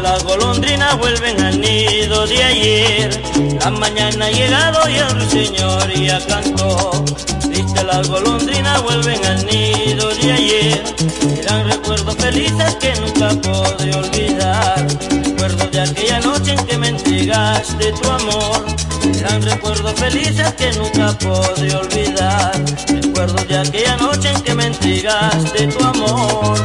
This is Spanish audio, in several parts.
las golondrinas vuelven al nido de ayer. La mañana ha llegado y el ruiseñor ya cantó. Triste las golondrinas vuelven al nido de ayer. Eran recuerdos felices que nunca podré olvidar. Recuerdos de aquella noche en que me entregaste tu amor. Eran recuerdos felices que nunca podré olvidar. Recuerdos de aquella noche en que me entregaste tu amor.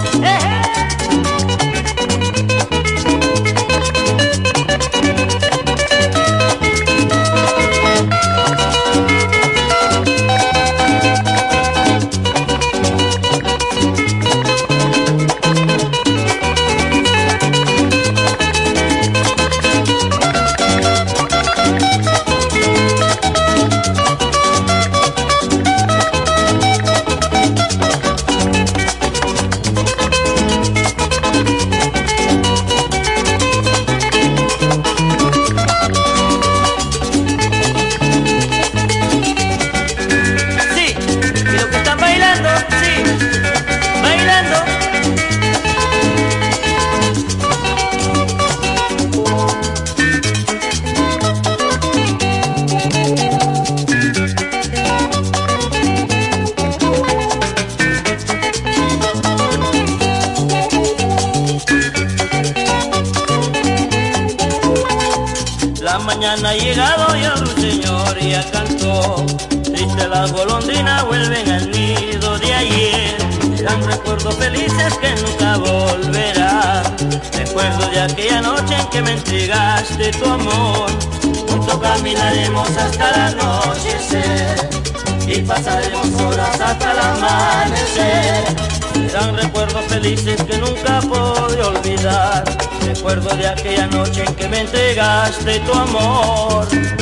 La mañana ha llegado y el ruiseñor ya cantó. Triste las golondrinas vuelven al nido de ayer. Eran recuerdos felices que nunca volverán. Recuerdo de aquella noche en que me entregaste tu amor. Juntos caminaremos hasta el anochecer y pasaremos horas hasta el amanecer. Eran recuerdos felices que nunca podré olvidar. Recuerdo de aquella noche en que me entregaste tu amor.